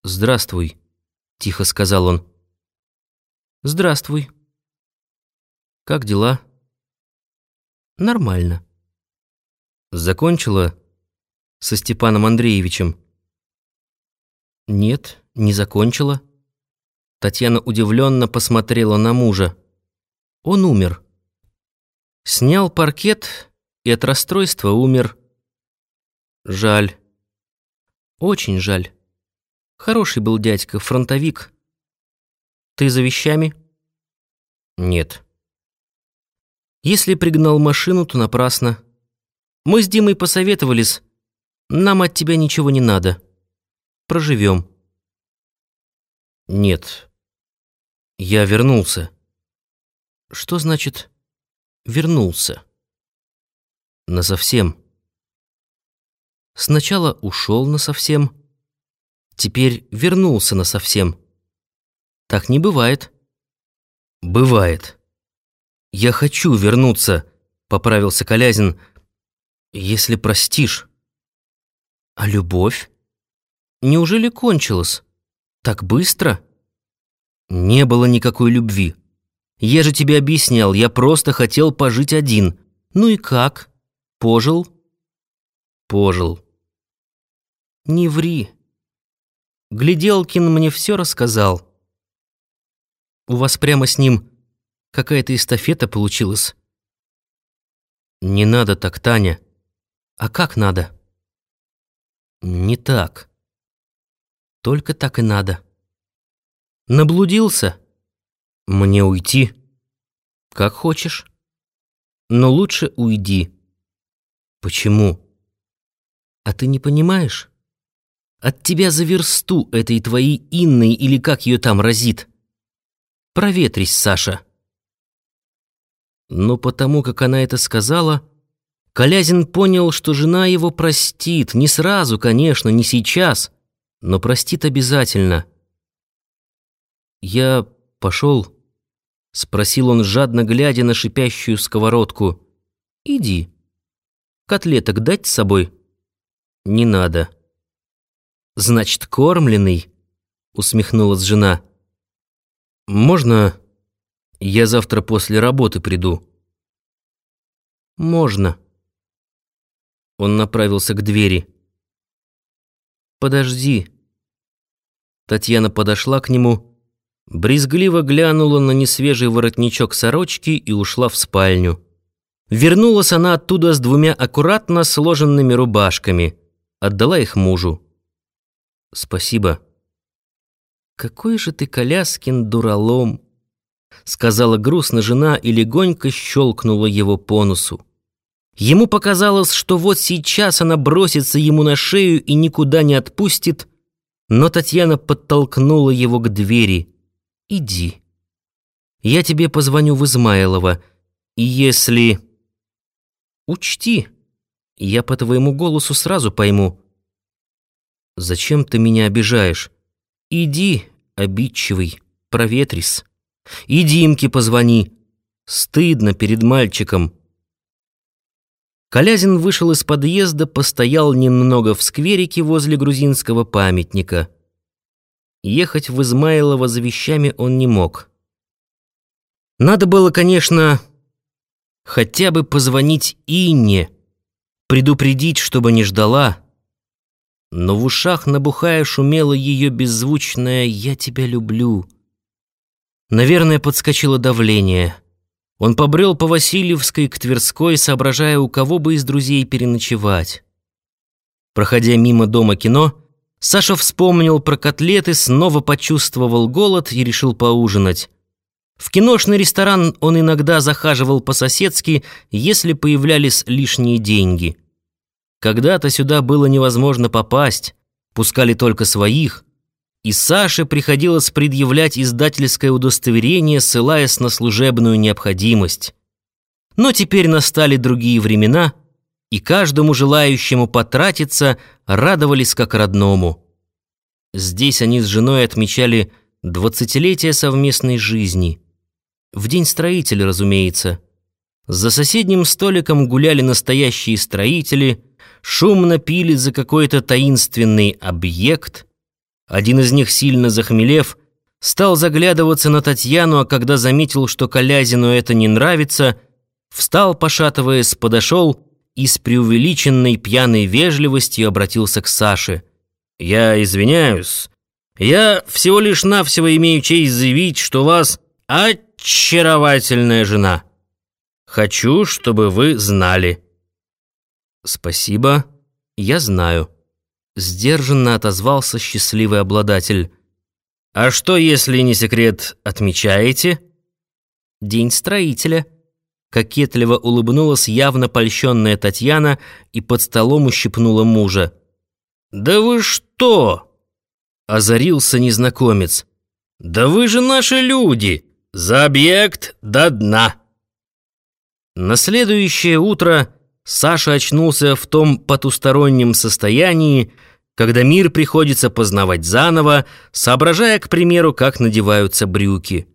«Здравствуй», — тихо сказал он. «Здравствуй. Как дела?» «Нормально». «Закончила со Степаном Андреевичем?» «Нет, не закончила». Татьяна удивленно посмотрела на мужа. «Он умер. Снял паркет и от расстройства умер. Жаль. Очень жаль. Хороший был дядька, фронтовик. Ты за вещами?» «Нет». «Если пригнал машину, то напрасно. Мы с Димой посоветовались. Нам от тебя ничего не надо. Проживем». «Нет. Я вернулся». «Что значит «вернулся»?» «Насовсем». «Сначала ушел насовсем, теперь вернулся насовсем. Так не бывает». «Бывает. Я хочу вернуться», — поправился Колязин, — «если простишь». «А любовь? Неужели кончилась? Так быстро?» «Не было никакой любви. Я же тебе объяснял, я просто хотел пожить один. Ну и как? Пожил?» «Пожил». «Не ври. Гляделкин мне все рассказал. У вас прямо с ним какая-то эстафета получилась». «Не надо так, Таня». «А как надо?» «Не так. Только так и надо». «Наблудился?» «Мне уйти?» «Как хочешь. Но лучше уйди». «Почему?» «А ты не понимаешь? От тебя за версту этой твоей Инной или как ее там разит. Проветрись, Саша». Но потому, как она это сказала, Колязин понял, что жена его простит. Не сразу, конечно, не сейчас, но простит обязательно. «Я пошел?» — спросил он, жадно глядя на шипящую сковородку. «Иди. Котлеток дать с собой?» «Не надо». «Значит, кормленный?» — усмехнулась жена. «Можно я завтра после работы приду?» «Можно». Он направился к двери. «Подожди». Татьяна подошла к нему, брезгливо глянула на несвежий воротничок сорочки и ушла в спальню. Вернулась она оттуда с 2 аккуратно сложенными рубашками. Отдала их мужу. «Спасибо». «Какой же ты, Коляскин, дуралом», — сказала грустно жена и легонько щелкнула его по носу. Ему показалось, что вот сейчас она бросится ему на шею и никуда не отпустит, но Татьяна подтолкнула его к двери. «Иди. Я тебе позвоню в Измайлово, и если...» «Учти, я по твоему голосу сразу пойму». «Зачем ты меня обижаешь? Иди, обидчивый, проветрись. И Димке позвони. Стыдно перед мальчиком». Колязин вышел из подъезда, постоял немного в скверике возле грузинского памятника. Ехать в Измайлово за вещами он не мог. Надо было, конечно, хотя бы позвонить Инне, предупредить, чтобы не ждала. Но в ушах набухая шумело ее беззвучное «Я тебя люблю». Наверное, подскочило давление. Он побрел по Васильевской к Тверской, соображая, у кого бы из друзей переночевать. Проходя мимо дома кино, Саша вспомнил про котлеты, снова почувствовал голод и решил поужинать. В киношный ресторан он иногда захаживал по-соседски, если появлялись лишние деньги. Когда-то сюда было невозможно попасть, пускали только своих, и Саше приходилось предъявлять издательское удостоверение, ссылаясь на служебную необходимость. Но теперь настали другие времена, и каждому желающему потратиться радовались как родному. Здесь они с женой отмечали 20-летие совместной жизни. В день строителя, разумеется. За соседним столиком гуляли настоящие строители, шумно пили за какой-то таинственный объект. Один из них, сильно захмелев, стал заглядываться на Татьяну, а когда заметил, что Колязину это не нравится, встал, пошатываясь, подошел и с преувеличенной пьяной вежливостью обратился к Саше. «Я извиняюсь. Я всего лишь навсего имею честь заявить, что у вас очаровательная жена. Хочу, чтобы вы знали». «Спасибо, я знаю», — сдержанно отозвался счастливый обладатель. «А что, если не секрет, отмечаете?» «День строителя», — кокетливо улыбнулась явно польщенная Татьяна и под столом ущипнула мужа. «Да вы что?» — озарился незнакомец. «Да вы же наши люди! За объект до дна!» На следующее утро Саша очнулся в том потустороннем состоянии, когда мир приходится познавать заново, соображая, к примеру, как надеваются брюки.